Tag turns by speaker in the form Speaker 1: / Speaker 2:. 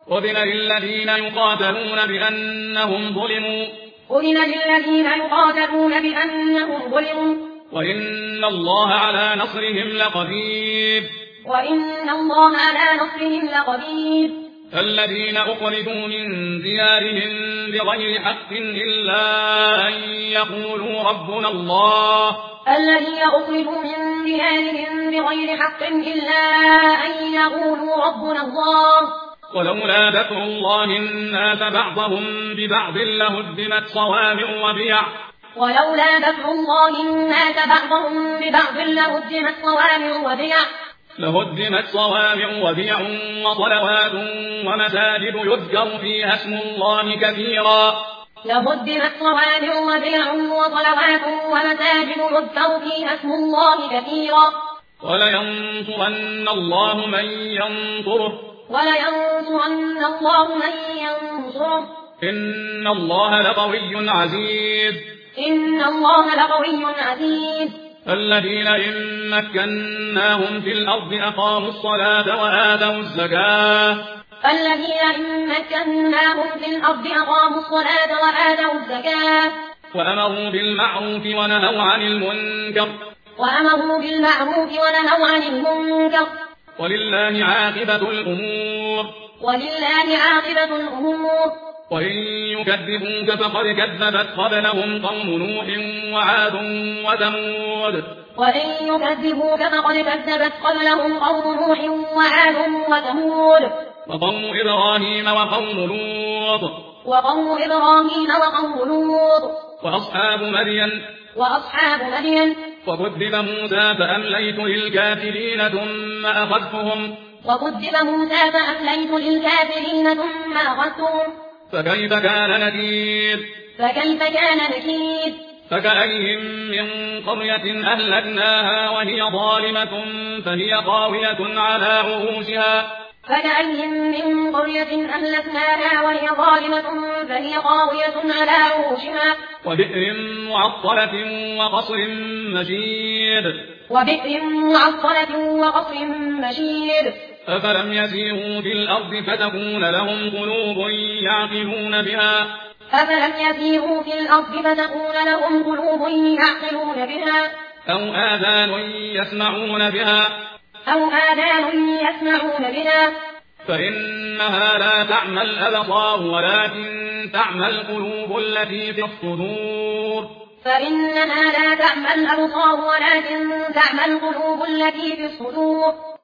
Speaker 1: أذن للذين يقاتلون بأنهم ظلموا وإن الله على نصرهم لقدير الذين أخرجوا من ديارهم بغير حق إلا أن يقولوا ربنا الله ولولا دفع الله الناس بعضهم ببعض لهدمت صوامع وبيع وصلوات ومساجد يذكر فيها اسم الله كثيرا ولينصرن الله من ينصره إن الله لقوي عزيز الذين إن مكناهم في الأرض أقاموا الصلاة وآتوا الزكاة وأمروا بالمعروف ونهوا عن المنكر ولله عاقبة الأمور وإن يكذبوك فقد كذبت قبلهم قوم نوح وعاد وثمود وقوم إبراهيم وقوم لوط وأصحاب مدين وكذب موسى فأمليت للكافرين ثم أخذتهم فكيف كان نكير فكأيهم من قرية أهلكناها وهي ظالمة فهي خاوية على عروشها وبئر معطلة وقصر مشيد أفلم يسيروا في الأرض فتكون لهم قلوب يعقلون بها أو آذان يسمعون بها فإنها لا تعمى الأبصار ولكن تعمى القلوب التي في الصدور